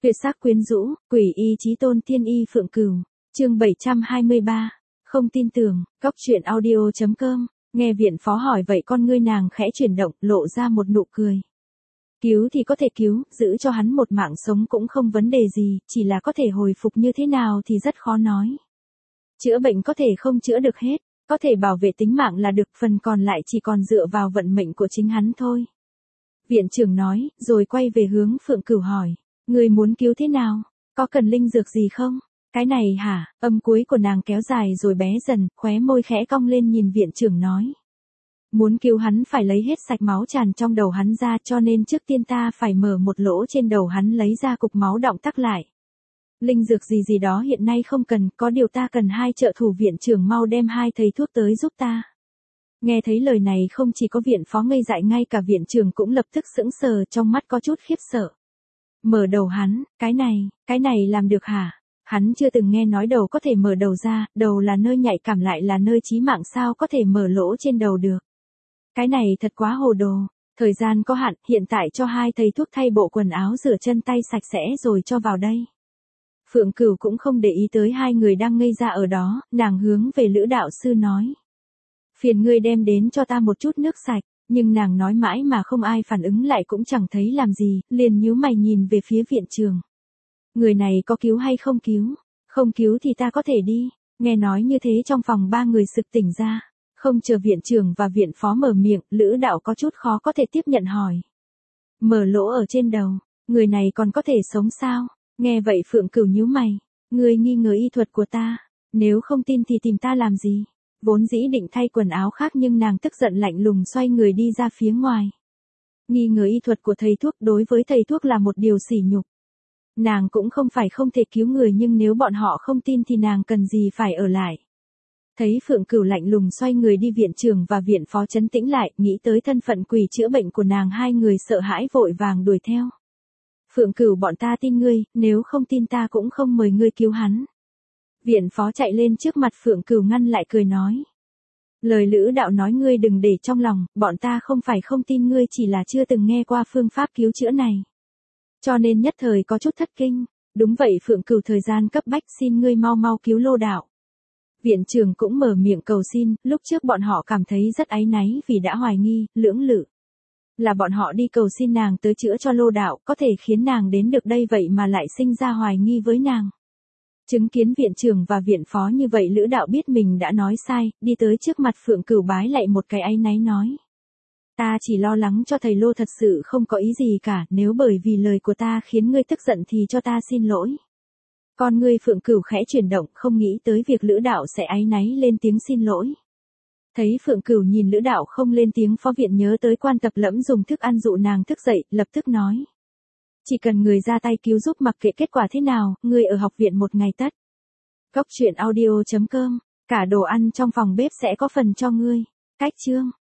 Tuyệt sắc quyến rũ, quỷ y chí tôn tiên y Phượng Cửu. Chương 723. Không tin tưởng, Cóc truyện audio.com. Nghe viện phó hỏi vậy con ngươi nàng khẽ chuyển động, lộ ra một nụ cười. Cứu thì có thể cứu, giữ cho hắn một mạng sống cũng không vấn đề gì, chỉ là có thể hồi phục như thế nào thì rất khó nói. Chữa bệnh có thể không chữa được hết, có thể bảo vệ tính mạng là được, phần còn lại chỉ còn dựa vào vận mệnh của chính hắn thôi. Viện trưởng nói, rồi quay về hướng Phượng Cửu hỏi. Người muốn cứu thế nào? Có cần linh dược gì không? Cái này hả? Âm cuối của nàng kéo dài rồi bé dần, khóe môi khẽ cong lên nhìn viện trưởng nói. Muốn cứu hắn phải lấy hết sạch máu tràn trong đầu hắn ra, cho nên trước tiên ta phải mở một lỗ trên đầu hắn lấy ra cục máu đọng tắc lại. Linh dược gì đó hiện nay không cần, có điều ta cần 2 trợ thủ, viện trưởng mau đem 2 thầy thuốc tới giúp ta. Nghe thấy lời này không chỉ có viện phó ngây dại, ngay cả viện trưởng cũng lập tức sững sờ, trong mắt có chút khiếp sợ. Mở đầu hắn, cái này làm được hả? Hắn chưa từng nghe nói đầu có thể mở đầu ra, đầu là nơi nhạy cảm lại là nơi chí mạng, sao có thể mở lỗ trên đầu được? Cái này thật quá hồ đồ, thời gian có hạn, hiện tại cho 2 thầy thuốc thay bộ quần áo, rửa chân tay sạch sẽ rồi cho vào đây. Phượng Cửu cũng không để ý tới 2 người đang ngây ra ở đó, nàng hướng về Lữ đạo sư nói. Phiền ngươi đem đến cho ta một chút nước sạch, nhưng nàng nói mãi mà không ai phản ứng lại, cũng chẳng thấy làm gì, liền nhíu mày nhìn về phía viện trưởng. Người này có cứu hay không cứu? Không cứu thì ta có thể đi. Nghe nói như thế trong phòng 3 người sực tỉnh ra. Không chờ viện trưởng và viện phó mở miệng, Lữ đạo có chút khó có thể tiếp nhận hỏi. Mở lỗ ở trên đầu, người này còn có thể sống sao? Nghe vậy Phượng Cửu nhíu mày. Ngươi nghi ngờ y thuật của ta, nếu không tin thì tìm ta làm gì? Vốn dĩ định thay quần áo khác nhưng nàng tức giận lạnh lùng xoay người đi ra phía ngoài. Nghi ngờ y thuật của thầy thuốc đối với thầy thuốc là một điều sỉ nhục. Nàng cũng không phải không thể cứu người, nhưng nếu bọn họ không tin thì nàng cần gì phải ở lại. Thấy Phượng Cửu lạnh lùng xoay người đi, viện trưởng và viện phó trấn tĩnh lại, nghĩ tới thân phận quỷ chữa bệnh của nàng, 2 người sợ hãi vội vàng đuổi theo. Phượng Cửu, bọn ta tin ngươi, nếu không tin ta cũng không mời ngươi cứu hắn. Viện phó chạy lên trước mặt Phượng Cửu ngăn lại, cười nói. Lời Lữ đạo nói ngươi đừng để trong lòng, bọn ta không phải không tin ngươi, chỉ là chưa từng nghe qua phương pháp cứu chữa này. Cho nên nhất thời có chút thất kinh. Đúng vậy Phượng Cửu, thời gian cấp bách, xin ngươi mau mau cứu Lô đạo. Viện trưởng cũng mở miệng cầu xin, lúc trước bọn họ cảm thấy rất áy náy vì đã hoài nghi, lưỡng lự. Là bọn họ đi cầu xin nàng tới chữa cho Lô đạo, có thể khiến nàng đến được đây vậy mà lại sinh ra hoài nghi với nàng. Chứng kiến viện trưởng và viện phó như vậy, Lữ đạo biết mình đã nói sai, đi tới trước mặt Phượng Cửu bái lại một cái áy náy nói. Ta chỉ lo lắng cho thầy Lô, thật sự không có ý gì cả, nếu bởi vì lời của ta khiến ngươi tức giận thì cho ta xin lỗi. Con ngươi Phượng Cửu khẽ chuyển động, không nghĩ tới việc Lữ đạo sẽ áy náy lên tiếng xin lỗi. Thấy Phượng Cửu nhìn Lữ đạo không lên tiếng, phó viện nhớ tới Quan Tập Lẫm dùng thức ăn dụ nàng thức dậy, lập tức nói. Chỉ cần người ra tay cứu giúp, mặc kệ kết quả thế nào, người ở học viện một ngày tất. Cóc truyện audio.com, cả đồ ăn trong phòng bếp sẽ có phần cho ngươi. Cách chương.